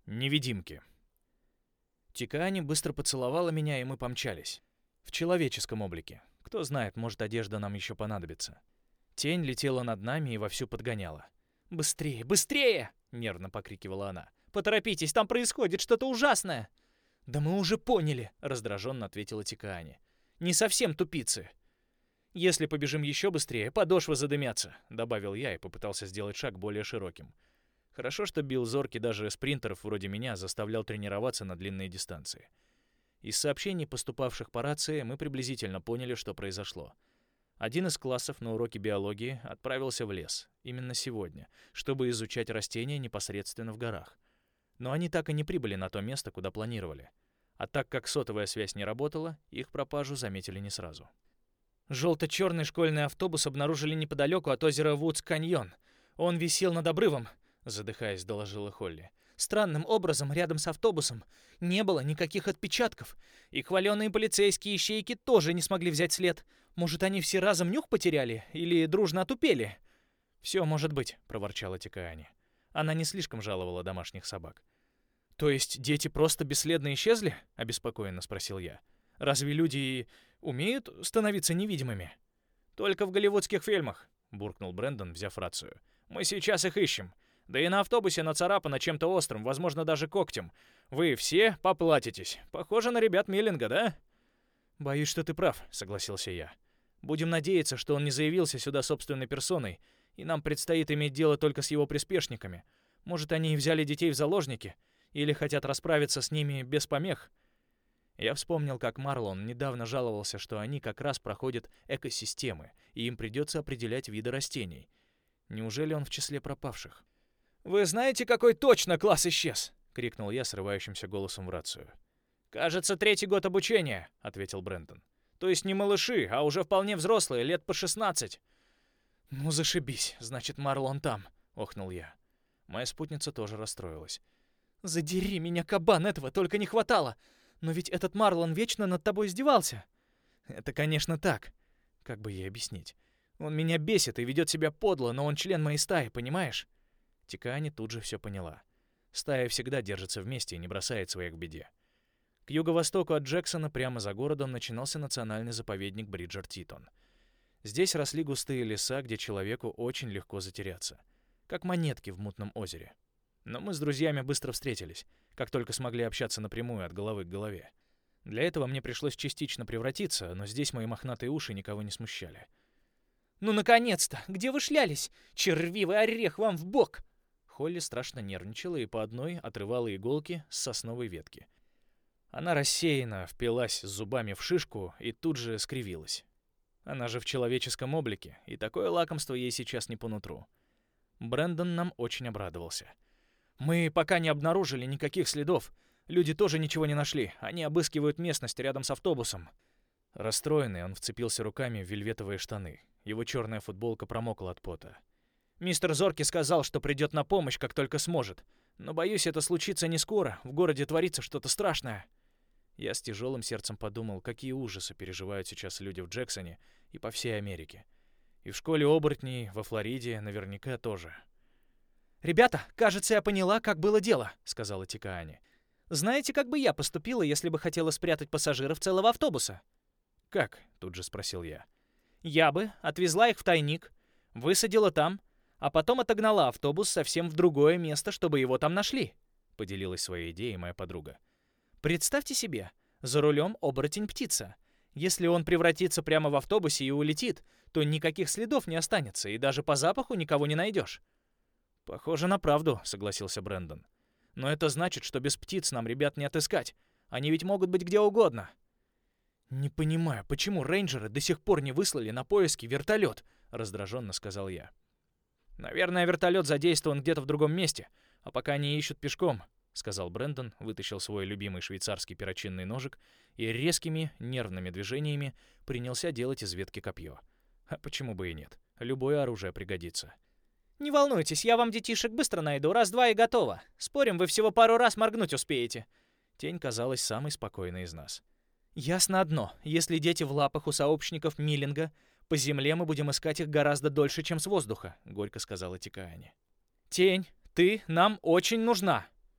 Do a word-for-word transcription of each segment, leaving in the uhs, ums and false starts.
Невидимки. Тикаани быстро поцеловала меня, и мы помчались. В человеческом облике. Кто знает, может, одежда нам еще понадобится. Тень летела над нами и вовсю подгоняла. «Быстрее, быстрее!» — нервно покрикивала она. «Поторопитесь, там происходит что-то ужасное!» «Да мы уже поняли!» — раздраженно ответила Тикаани. «Не совсем тупицы!» «Если побежим еще быстрее, подошвы задымятся», — добавил я и попытался сделать шаг более широким. Хорошо, что Билл Зорки даже спринтеров вроде меня заставлял тренироваться на длинные дистанции. Из сообщений, поступавших по рации, мы приблизительно поняли, что произошло. Один из классов на уроке биологии отправился в лес, именно сегодня, чтобы изучать растения непосредственно в горах. Но они так и не прибыли на то место, куда планировали. А так как сотовая связь не работала, их пропажу заметили не сразу. Желто-черный школьный автобус обнаружили неподалеку от озера Вудс-Каньон. Он висел над обрывом, задыхаясь, доложила Холли. Странным образом рядом с автобусом не было никаких отпечатков, и хваленые полицейские ищейки тоже не смогли взять след. Может, они все разом нюх потеряли или дружно отупели? «Все может быть», — проворчала Тикаани. Она не слишком жаловала домашних собак. «То есть дети просто бесследно исчезли?» — обеспокоенно спросил я. «Разве люди умеют становиться невидимыми?» «Только в голливудских фильмах», — буркнул Брэндон, взяв рацию. «Мы сейчас их ищем. Да и на автобусе нацарапано чем-то острым, возможно, даже когтем. Вы все поплатитесь. Похоже на ребят Миллинга, да?» «Боюсь, что ты прав», — согласился я. «Будем надеяться, что он не заявился сюда собственной персоной, и нам предстоит иметь дело только с его приспешниками. Может, они и взяли детей в заложники, или хотят расправиться с ними без помех». Я вспомнил, как Марлон недавно жаловался, что они как раз проходят экосистемы, и им придется определять виды растений. Неужели он в числе пропавших? «Вы знаете, какой точно класс исчез?» — крикнул я срывающимся голосом в рацию. «Кажется, третий год обучения», — ответил Брэндон. «То есть не малыши, а уже вполне взрослые, лет по шестнадцать». «Ну, зашибись, значит, Марлон там», — охнул я. Моя спутница тоже расстроилась. «Задери меня, кабан, этого только не хватало! Но ведь этот Марлон вечно над тобой издевался». «Это, конечно, так. Как бы ей объяснить? Он меня бесит и ведет себя подло, но он член моей стаи, понимаешь?» Тикаани тут же все поняла. Стая всегда держится вместе и не бросает своих в беде. К юго-востоку от Джексона, прямо за городом, начинался национальный заповедник Бриджер-Титон. Здесь росли густые леса, где человеку очень легко затеряться. Как монетки в мутном озере. Но мы с друзьями быстро встретились, как только смогли общаться напрямую от головы к голове. Для этого мне пришлось частично превратиться, но здесь мои мохнатые уши никого не смущали. «Ну, наконец-то! Где вы шлялись? Червивый орех вам в бок!» Холли страшно нервничала и по одной отрывала иголки с сосновой ветки. Она рассеянно впилась зубами в шишку и тут же скривилась. Она же в человеческом облике, и такое лакомство ей сейчас не по нутру. Брэндон нам очень обрадовался. «Мы пока не обнаружили никаких следов. Люди тоже ничего не нашли. Они обыскивают местность рядом с автобусом». Расстроенный, он вцепился руками в вельветовые штаны. Его черная футболка промокла от пота. «Мистер Зорки сказал, что придет на помощь, как только сможет. Но, боюсь, это случится не скоро. В городе творится что-то страшное». Я с тяжелым сердцем подумал, какие ужасы переживают сейчас люди в Джексоне и по всей Америке. И в школе оборотней во Флориде наверняка тоже. «Ребята, кажется, я поняла, как было дело», — сказала Тикаани. «Знаете, как бы я поступила, если бы хотела спрятать пассажиров целого автобуса?» «Как?» — тут же спросил я. «Я бы отвезла их в тайник, высадила там, а потом отогнала автобус совсем в другое место, чтобы его там нашли», — поделилась своей идеей моя подруга. «Представьте себе, за рулем оборотень-птица. Если он превратится прямо в автобусе и улетит, то никаких следов не останется, и даже по запаху никого не найдешь». «Похоже на правду», — согласился Брэндон. «Но это значит, что без птиц нам ребят не отыскать. Они ведь могут быть где угодно». «Не понимаю, почему рейнджеры до сих пор не выслали на поиски вертолет?» — раздраженно сказал я. «Наверное, вертолет задействован где-то в другом месте, а пока они ищут пешком», — сказал Брэндон, вытащил свой любимый швейцарский перочинный ножик и резкими нервными движениями принялся делать из ветки копье. А почему бы и нет? Любое оружие пригодится. «Не волнуйтесь, я вам детишек быстро найду, раз-два и готово. Спорим, вы всего пару раз моргнуть успеете». Тень казалась самой спокойной из нас. «Ясно одно. Если дети в лапах у сообщников Миллинга, по земле мы будем искать их гораздо дольше, чем с воздуха», — горько сказала Тикаани. «Тень, ты нам очень нужна».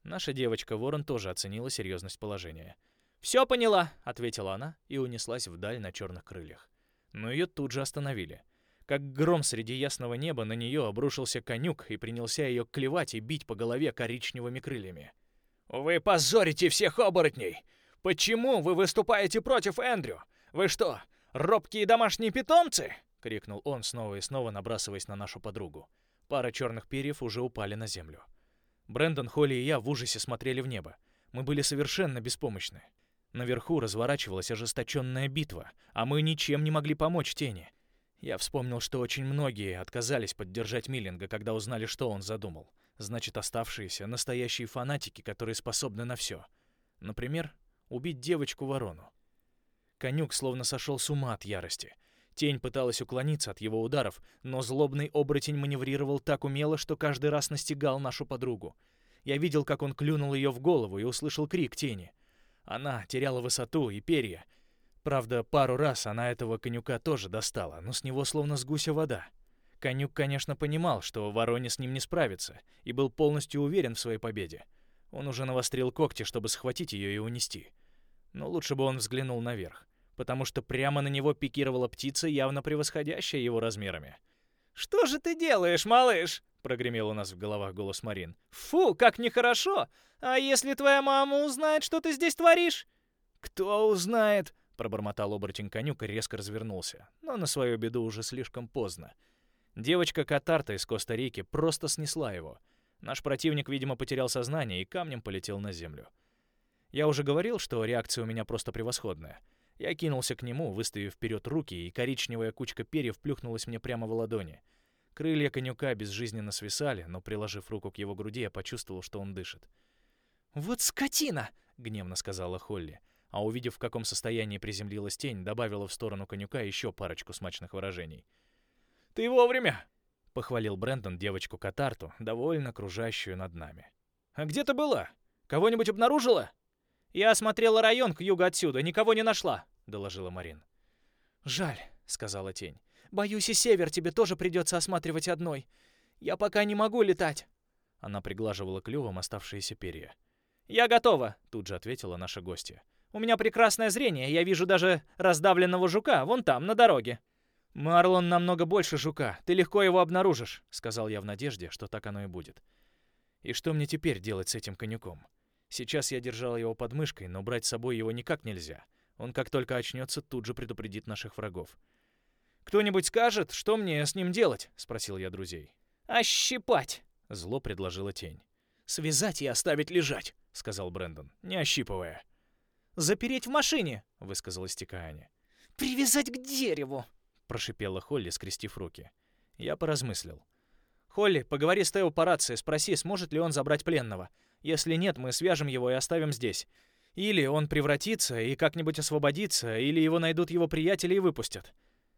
Наша девочка-ворон тоже оценила серьезность положения. «Все поняла», — ответила она и унеслась вдаль на черных крыльях. Но ее тут же остановили. Как гром среди ясного неба на нее обрушился конюк и принялся ее клевать и бить по голове коричневыми крыльями. «Вы позорите всех оборотней! Почему вы выступаете против Эндрю? Вы что, робкие домашние питомцы?» — крикнул он, снова и снова набрасываясь на нашу подругу. Пара черных перьев уже упали на землю. Брэндон, Холли и я в ужасе смотрели в небо. Мы были совершенно беспомощны. Наверху разворачивалась ожесточенная битва, а мы ничем не могли помочь Тени. Я вспомнил, что очень многие отказались поддержать Миллинга, когда узнали, что он задумал. Значит, оставшиеся — настоящие фанатики, которые способны на все. Например, убить девочку-ворону. Конюк словно сошел с ума от ярости. Тень пыталась уклониться от его ударов, но злобный оборотень маневрировал так умело, что каждый раз настигал нашу подругу. Я видел, как он клюнул ее в голову, и услышал крик Тени. Она теряла высоту и перья. Правда, пару раз она этого конюка тоже достала, но с него словно с гуся вода. Конюк, конечно, понимал, что вороне с ним не справится, и был полностью уверен в своей победе. Он уже навострил когти, чтобы схватить ее и унести. Но лучше бы он взглянул наверх, потому что прямо на него пикировала птица, явно превосходящая его размерами. «Что же ты делаешь, малыш?» — прогремел у нас в головах голос Марин. «Фу, как нехорошо! А если твоя мама узнает, что ты здесь творишь?» «Кто узнает?» — пробормотал оборотень-конюк и резко развернулся, но на свою беду уже слишком поздно. Девочка-катарта из Коста-Рики просто снесла его. Наш противник, видимо, потерял сознание и камнем полетел на землю. Я уже говорил, что реакция у меня просто превосходная. Я кинулся к нему, выставив вперед руки, и коричневая кучка перьев плюхнулась мне прямо в ладони. Крылья конюка безжизненно свисали, но, приложив руку к его груди, я почувствовал, что он дышит. «Вот скотина!» — гневно сказала Холли, а увидев, в каком состоянии приземлилась тень, добавила в сторону конюка еще парочку смачных выражений. «Ты вовремя!» — похвалил Брэндон девочку-катарту, довольно кружащую над нами. «А где ты была? Кого-нибудь обнаружила?» «Я осмотрела район к югу отсюда, никого не нашла», — доложила Марин. «Жаль», — сказала тень. «Боюсь, и север тебе тоже придется осматривать одной. Я пока не могу летать». Она приглаживала клювом оставшиеся перья. «Я готова», — тут же ответила наша гостья. «У меня прекрасное зрение, я вижу даже раздавленного жука вон там, на дороге». «Марлон намного больше жука, ты легко его обнаружишь», — сказал я в надежде, что так оно и будет. «И что мне теперь делать с этим конюком? Сейчас я держал его под мышкой, но брать с собой его никак нельзя. Он, как только очнется, тут же предупредит наших врагов». «Кто-нибудь скажет, что мне с ним делать?» — спросил я друзей. «Ощипать!» — зло предложила тень. «Связать и оставить лежать», — сказал Брэндон, не ощипывая. «Запереть в машине», — высказалась Тикаани. «Привязать к дереву», — прошипела Холли, скрестив руки. Я поразмыслил. «Холли, поговори с Тео по рации, спроси, сможет ли он забрать пленного. Если нет, мы свяжем его и оставим здесь. Или он превратится и как-нибудь освободится, или его найдут его приятели и выпустят».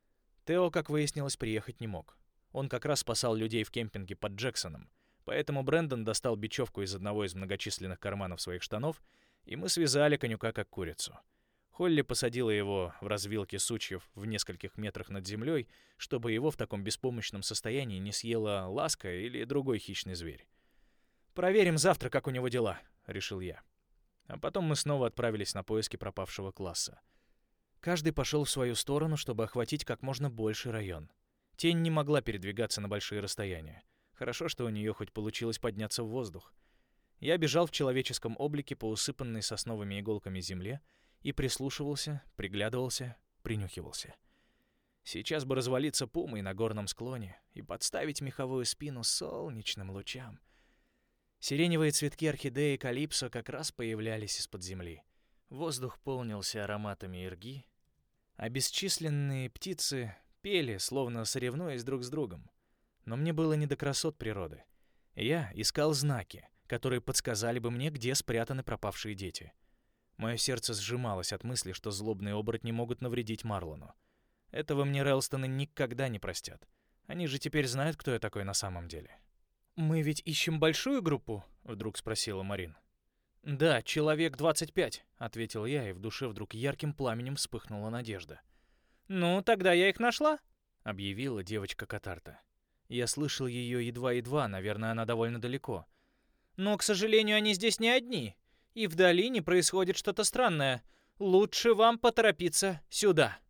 Тео, как выяснилось, приехать не мог. Он как раз спасал людей в кемпинге под Джексоном. Поэтому Брэндон достал бечевку из одного из многочисленных карманов своих штанов, и мы связали конюка как курицу. Холли посадила его в развилке сучьев в нескольких метрах над землей, чтобы его в таком беспомощном состоянии не съела ласка или другой хищный зверь. «Проверим завтра, как у него дела», — решил я. А потом мы снова отправились на поиски пропавшего класса. Каждый пошел в свою сторону, чтобы охватить как можно больший район. Тень не могла передвигаться на большие расстояния. Хорошо, что у нее хоть получилось подняться в воздух. Я бежал в человеческом облике по усыпанной сосновыми иголками земле и прислушивался, приглядывался, принюхивался. Сейчас бы развалиться пумой на горном склоне и подставить меховую спину солнечным лучам. Сиреневые цветки орхидеи калипсо как раз появлялись из-под земли. Воздух полнился ароматами ирги, а бесчисленные птицы пели, словно соревнуясь друг с другом. Но мне было не до красот природы. Я искал знаки, которые подсказали бы мне, где спрятаны пропавшие дети. Мое сердце сжималось от мысли, что злобные оборотни могут навредить Марлону. Этого мне Рэлстоны никогда не простят. Они же теперь знают, кто я такой на самом деле. «Мы ведь ищем большую группу?» — вдруг спросила Марин. «Да, человек двадцать пять», — ответил я, и в душе вдруг ярким пламенем вспыхнула надежда. «Ну, тогда я их нашла», — объявила девочка-катарта. Я слышал ее едва-едва, наверное, она довольно далеко. Но, к сожалению, они здесь не одни. И в долине происходит что-то странное. Лучше вам поторопиться сюда.